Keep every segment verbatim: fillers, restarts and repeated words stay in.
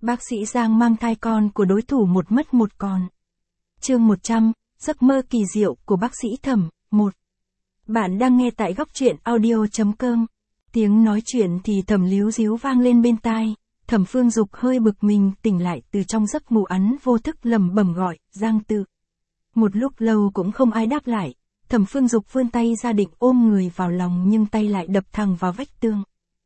Bác sĩ Giang mang thai con của đối thủ một mất một còn. Chương một trăm, giấc mơ kỳ diệu của bác sĩ Thẩm, một. Bạn đang nghe tại góc truyện audio chấm com. Tiếng nói chuyện thì thầm líu ríu vang lên bên tai, Thẩm Phương Dục hơi bực mình tỉnh lại từ trong giấc ngủ ắn vô thức lẩm bẩm gọi, Giang Tự. Một lúc lâu cũng không ai đáp lại, Thẩm Phương Dục vươn tay ra định ôm người vào lòng nhưng tay lại đập thẳng vào vách tường.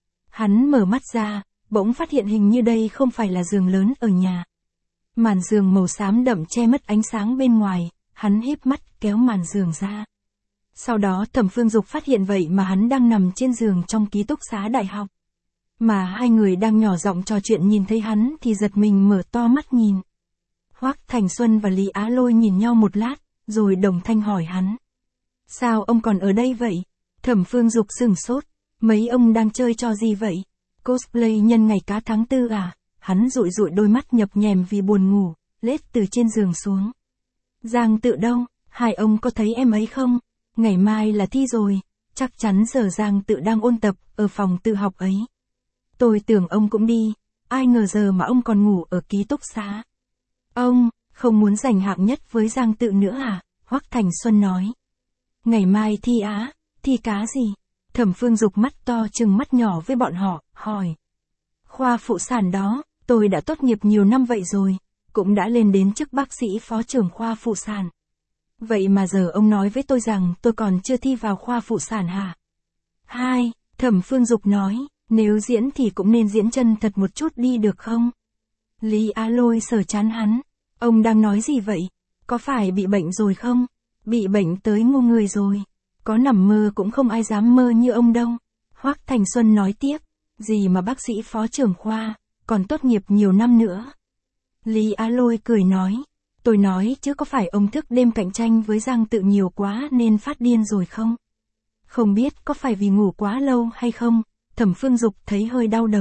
Hắn mở mắt ra, bỗng phát hiện hình như đây không phải là giường lớn ở nhà. Màn giường màu xám đậm che mất ánh sáng bên ngoài, hắn híp mắt kéo màn giường ra. Sau đó Thẩm Phương Dục phát hiện vậy mà hắn đang nằm trên giường trong ký túc xá đại học. Mà hai người đang nhỏ giọng trò chuyện nhìn thấy hắn thì giật mình mở to mắt nhìn. Hoắc Thành Xuân và Lý Á Lôi nhìn nhau một lát, rồi đồng thanh hỏi hắn. Sao ông còn ở đây vậy? Thẩm Phương Dục sửng sốt, mấy ông đang chơi trò gì vậy? Cosplay nhân ngày cá tháng tư à? Hắn dụi dụi đôi mắt nhập nhèm vì buồn ngủ, lết từ trên giường xuống. Giang Tự đâu? Hai ông có thấy em ấy không? Ngày mai là thi rồi, chắc chắn giờ Giang Tự đang ôn tập ở phòng tự học ấy. Tôi tưởng ông cũng đi, ai ngờ giờ mà ông còn ngủ ở ký túc xá. Ông, không muốn giành hạng nhất với Giang Tự nữa à? Hoắc Thành Xuân nói. Ngày mai thi á, thi cá gì? Thẩm Phương Dục mắt to trừng mắt nhỏ với bọn họ, hỏi. Khoa phụ sản đó, tôi đã tốt nghiệp nhiều năm vậy rồi, cũng đã lên đến chức bác sĩ phó trưởng khoa phụ sản. Vậy mà giờ ông nói với tôi rằng tôi còn chưa thi vào khoa phụ sản hả? Hai, Thẩm Phương Dục nói, nếu diễn thì cũng nên diễn chân thật một chút đi được không? Lý Á Lôi sờ chán hắn, ông đang nói gì vậy? Có phải bị bệnh rồi không? Bị bệnh tới ngu người rồi. Có nằm mơ cũng không ai dám mơ như ông đâu. Hoắc Thành Xuân nói tiếp, gì mà bác sĩ phó trưởng khoa, còn tốt nghiệp nhiều năm nữa. Lý Á Lôi cười nói, tôi nói chứ có phải ông thức đêm cạnh tranh với Giang Tự nhiều quá nên phát điên rồi không? Không biết có phải vì ngủ quá lâu hay không? Thẩm Phương Dục thấy hơi đau đầu.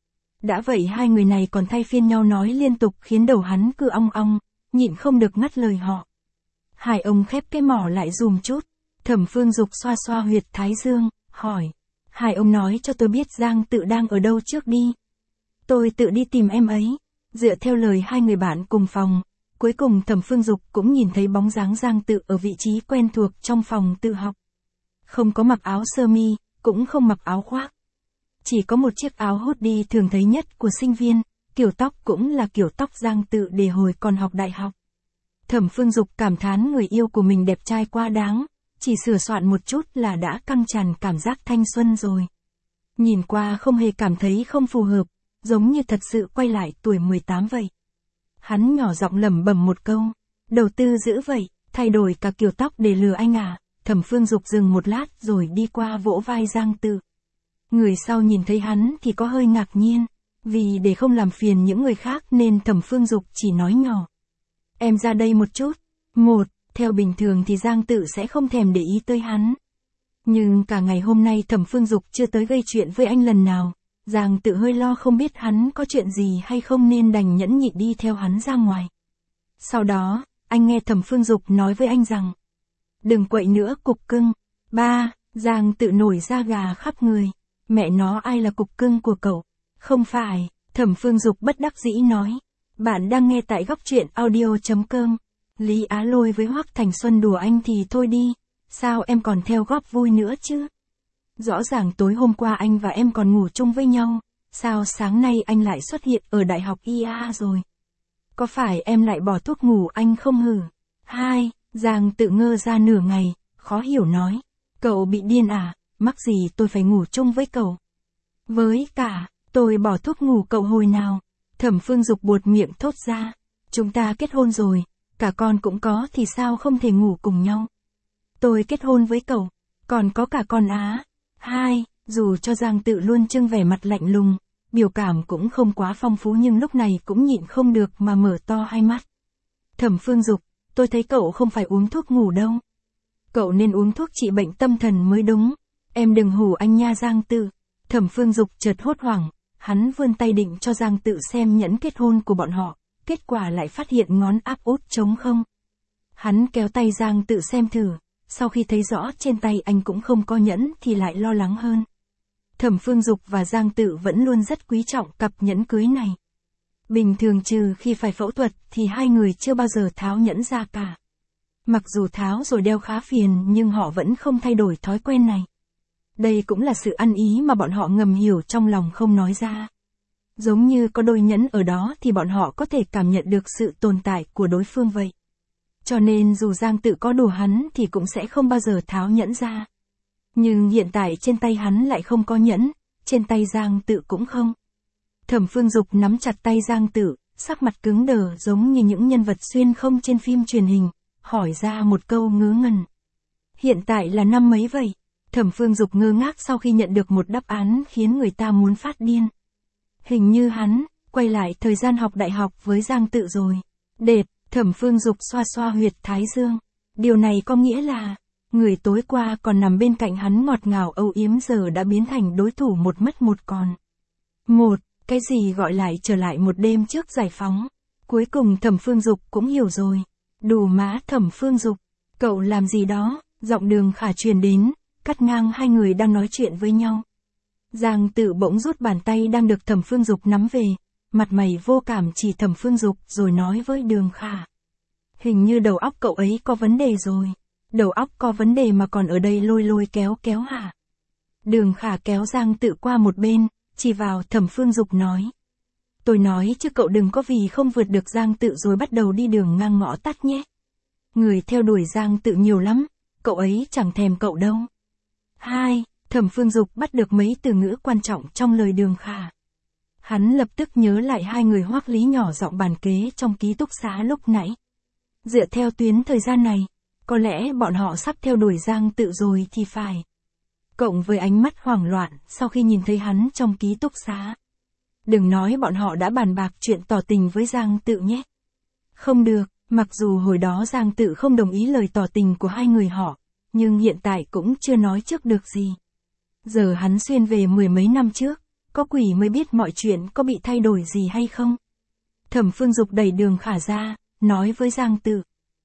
Đã vậy hai người này còn thay phiên nhau nói liên tục khiến đầu hắn cứ ong ong, nhịn không được ngắt lời họ. Hai ông khép cái mỏ lại dùm chút. Thẩm Phương Dục xoa xoa huyệt thái dương, hỏi. Hai ông nói cho tôi biết Giang Tự đang ở đâu trước đi. Tôi tự đi tìm em ấy. Dựa theo lời hai người bạn cùng phòng, cuối cùng Thẩm Phương Dục cũng nhìn thấy bóng dáng Giang Tự ở vị trí quen thuộc trong phòng tự học. Không có mặc áo sơ mi, cũng không mặc áo khoác. Chỉ có một chiếc áo hoodie thường thấy nhất của sinh viên, kiểu tóc cũng là kiểu tóc Giang Tự để hồi còn học đại học. Thẩm Phương Dục cảm thán người yêu của mình đẹp trai quá đáng, chỉ sửa soạn một chút là đã căng tràn cảm giác thanh xuân rồi. Nhìn qua không hề cảm thấy không phù hợp, giống như thật sự quay lại tuổi mười tám vậy. Hắn nhỏ giọng lẩm bẩm một câu, đầu tư dữ vậy, thay đổi cả kiểu tóc để lừa anh à? Thẩm Phương Dục dừng một lát rồi đi qua vỗ vai Giang Tự. Người sau nhìn thấy hắn thì có hơi ngạc nhiên, vì để không làm phiền những người khác nên Thẩm Phương Dục chỉ nói nhỏ. Em ra đây một chút. Một, theo bình thường thì Giang Tự sẽ không thèm để ý tới hắn. Nhưng cả ngày hôm nay Thẩm Phương Dục chưa tới gây chuyện với anh lần nào. Giang Tự hơi lo không biết hắn có chuyện gì hay không nên đành nhẫn nhịn đi theo hắn ra ngoài. Sau đó, anh nghe Thẩm Phương Dục nói với anh rằng. Đừng quậy nữa cục cưng. Ba, Giang Tự nổi da gà khắp người. Mẹ nó ai là cục cưng của cậu? Không phải, Thẩm Phương Dục bất đắc dĩ nói. Bạn đang nghe tại góc truyện audio chấm com. Lý Á Lôi với Hoắc Thành Xuân đùa anh thì thôi đi, sao em còn theo góp vui nữa chứ? Rõ ràng tối hôm qua anh và em còn ngủ chung với nhau, sao sáng nay anh lại xuất hiện ở đại học i a rồi? Có phải em lại bỏ thuốc ngủ anh không hử? Hai, Giang Tự ngơ ra nửa ngày, khó hiểu nói. Cậu bị điên à, mắc gì tôi phải ngủ chung với cậu? Với cả, tôi bỏ thuốc ngủ cậu hồi nào? Thẩm Phương Dục buột miệng thốt ra. Chúng ta kết hôn rồi, cả con cũng có thì sao không thể ngủ cùng nhau? Tôi kết hôn với cậu, còn có cả con á. Hai, dù cho Giang Tự luôn trưng vẻ mặt lạnh lùng, biểu cảm cũng không quá phong phú nhưng lúc này cũng nhịn không được mà mở to hai mắt. Thẩm Phương Dục, tôi thấy cậu không phải uống thuốc ngủ đâu. Cậu nên uống thuốc trị bệnh tâm thần mới đúng. Em đừng hù anh nha Giang Tự. Thẩm Phương Dục chợt hốt hoảng. Hắn vươn tay định cho Giang Tự xem nhẫn kết hôn của bọn họ, kết quả lại phát hiện ngón áp út trống không. Hắn kéo tay Giang Tự xem thử, sau khi thấy rõ trên tay anh cũng không có nhẫn thì lại lo lắng hơn. Thẩm Phương Dục và Giang Tự vẫn luôn rất quý trọng cặp nhẫn cưới này. Bình thường trừ khi phải phẫu thuật thì hai người chưa bao giờ tháo nhẫn ra cả. Mặc dù tháo rồi đeo khá phiền nhưng họ vẫn không thay đổi thói quen này. Đây cũng là sự ăn ý mà bọn họ ngầm hiểu trong lòng không nói ra. Giống như có đôi nhẫn ở đó thì bọn họ có thể cảm nhận được sự tồn tại của đối phương vậy. Cho nên dù Giang Tự có đùa hắn thì cũng sẽ không bao giờ tháo nhẫn ra. Nhưng hiện tại trên tay hắn lại không có nhẫn, trên tay Giang Tự cũng không. Thẩm Phương Dục nắm chặt tay Giang Tự, sắc mặt cứng đờ giống như những nhân vật xuyên không trên phim truyền hình, hỏi ra một câu ngớ ngẩn. Hiện tại là năm mấy vậy? Thẩm Phương Dục ngơ ngác sau khi nhận được một đáp án khiến người ta muốn phát điên. Hình như hắn, quay lại thời gian học đại học với Giang Tự rồi. Đệt, Thẩm Phương Dục xoa xoa huyệt thái dương. Điều này có nghĩa là, người tối qua còn nằm bên cạnh hắn ngọt ngào âu yếm giờ đã biến thành đối thủ một mất một còn. Một, cái gì gọi lại trở lại một đêm trước giải phóng. Cuối cùng Thẩm Phương Dục cũng hiểu rồi. Đủ má Thẩm Phương Dục, cậu làm gì đó, giọng Đường Khả truyền đến, cắt ngang hai người đang nói chuyện với nhau. Giang Tự bỗng rút bàn tay đang được Thẩm Phương Dục nắm về, mặt mày vô cảm chỉ Thẩm Phương Dục rồi nói với Đường Khả. Hình như đầu óc cậu ấy có vấn đề rồi. Đầu óc có vấn đề mà còn ở đây lôi lôi kéo kéo hả? Đường Khả kéo Giang Tự qua một bên, chỉ vào Thẩm Phương Dục nói. Tôi nói chứ cậu đừng có vì không vượt được Giang Tự rồi bắt đầu đi đường ngang ngõ tắt nhé. Người theo đuổi Giang Tự nhiều lắm, cậu ấy chẳng thèm cậu đâu. Hai, Thẩm Phương Dục bắt được mấy từ ngữ quan trọng trong lời Đường Khả. Hắn lập tức nhớ lại hai người Hoắc Lý nhỏ giọng bàn kế trong ký túc xá lúc nãy. Dựa theo tuyến thời gian này, có lẽ bọn họ sắp theo đuổi Giang Tự rồi thì phải. Cộng với ánh mắt hoảng loạn sau khi nhìn thấy hắn trong ký túc xá. Đừng nói bọn họ đã bàn bạc chuyện tỏ tình với Giang Tự nhé. Không được, mặc dù hồi đó Giang Tự không đồng ý lời tỏ tình của hai người họ, nhưng hiện tại cũng chưa nói trước được gì. Giờ hắn xuyên về mười mấy năm trước, có quỷ mới biết mọi chuyện có bị thay đổi gì hay không. Thẩm Phương Dục đẩy Đường Khả ra, nói với Giang Tự.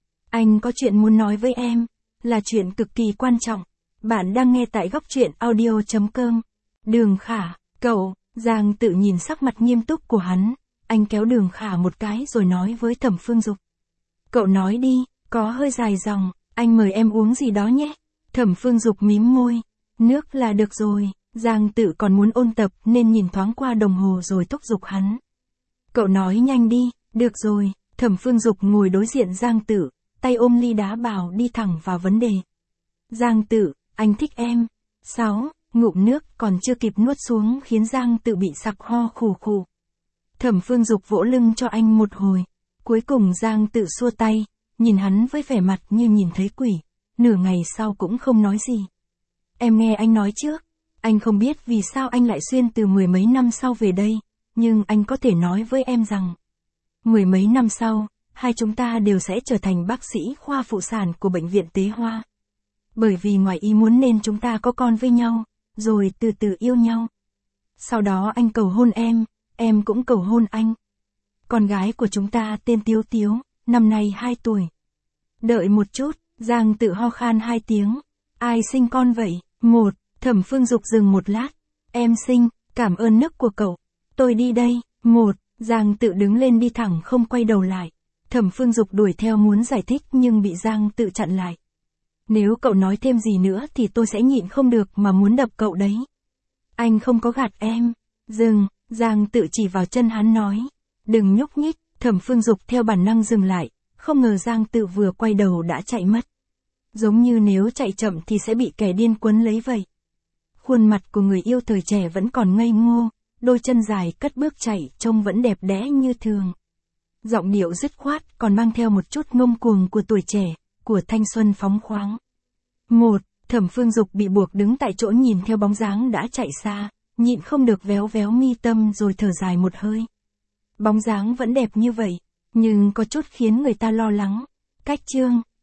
Anh có chuyện muốn nói với em, là chuyện cực kỳ quan trọng. Bạn đang nghe tại góc truyện audio chấm com. Đường Khả, cậu, Giang Tự nhìn sắc mặt nghiêm túc của hắn, anh kéo Đường Khả một cái rồi nói với Thẩm Phương Dục. Cậu nói đi, có hơi dài dòng, anh mời em uống gì đó nhé. Thẩm Phương Dục mím môi, nước là được rồi. Giang Tự còn muốn ôn tập nên nhìn thoáng qua đồng hồ rồi thúc giục hắn. Cậu nói nhanh đi, được rồi. Thẩm Phương Dục ngồi đối diện Giang Tự, tay ôm ly đá bảo đi thẳng vào vấn đề. Giang Tự, anh thích em. Sáu, ngụm nước còn chưa kịp nuốt xuống khiến Giang Tự bị sặc ho khù khù. Thẩm Phương Dục vỗ lưng cho anh một hồi. Cuối cùng Giang Tự xua tay, nhìn hắn với vẻ mặt như nhìn thấy quỷ. Nửa ngày sau cũng không nói gì. Em nghe anh nói trước. Anh không biết vì sao anh lại xuyên từ mười mấy năm sau về đây, nhưng anh có thể nói với em rằng, mười mấy năm sau, hai chúng ta đều sẽ trở thành bác sĩ khoa phụ sản của bệnh viện Tế Hoa. Bởi vì ngoài ý muốn nên chúng ta có con với nhau, rồi từ từ yêu nhau. Sau đó anh cầu hôn em, em cũng cầu hôn anh. Con gái của chúng ta tên Tiếu Tiếu, năm nay hai tuổi. Đợi một chút, Giang Tự ho khan hai tiếng. Ai sinh con vậy? Một, Thẩm Phương Dục dừng một lát. Em sinh, cảm ơn nước của cậu. Tôi đi đây. Một, Giang Tự đứng lên đi thẳng không quay đầu lại. Thẩm Phương Dục đuổi theo muốn giải thích nhưng bị Giang Tự chặn lại. Nếu cậu nói thêm gì nữa thì tôi sẽ nhịn không được mà muốn đập cậu đấy. Anh không có gạt em. Dừng, Giang Tự chỉ vào chân hắn nói. Đừng nhúc nhích. Thẩm Phương Dục theo bản năng dừng lại, không ngờ Giang Tự vừa quay đầu đã chạy mất. Giống như nếu chạy chậm thì sẽ bị kẻ điên quấn lấy vậy. Khuôn mặt của người yêu thời trẻ vẫn còn ngây ngô, đôi chân dài cất bước chạy trông vẫn đẹp đẽ như thường. Giọng điệu dứt khoát còn mang theo một chút ngông cuồng của tuổi trẻ, của thanh xuân phóng khoáng. Một, Thẩm Phương Dục bị buộc đứng tại chỗ nhìn theo bóng dáng đã chạy xa, nhịn không được véo véo mi tâm rồi thở dài một hơi. Bóng dáng vẫn đẹp như vậy, nhưng có chút khiến người ta lo lắng. Cách chương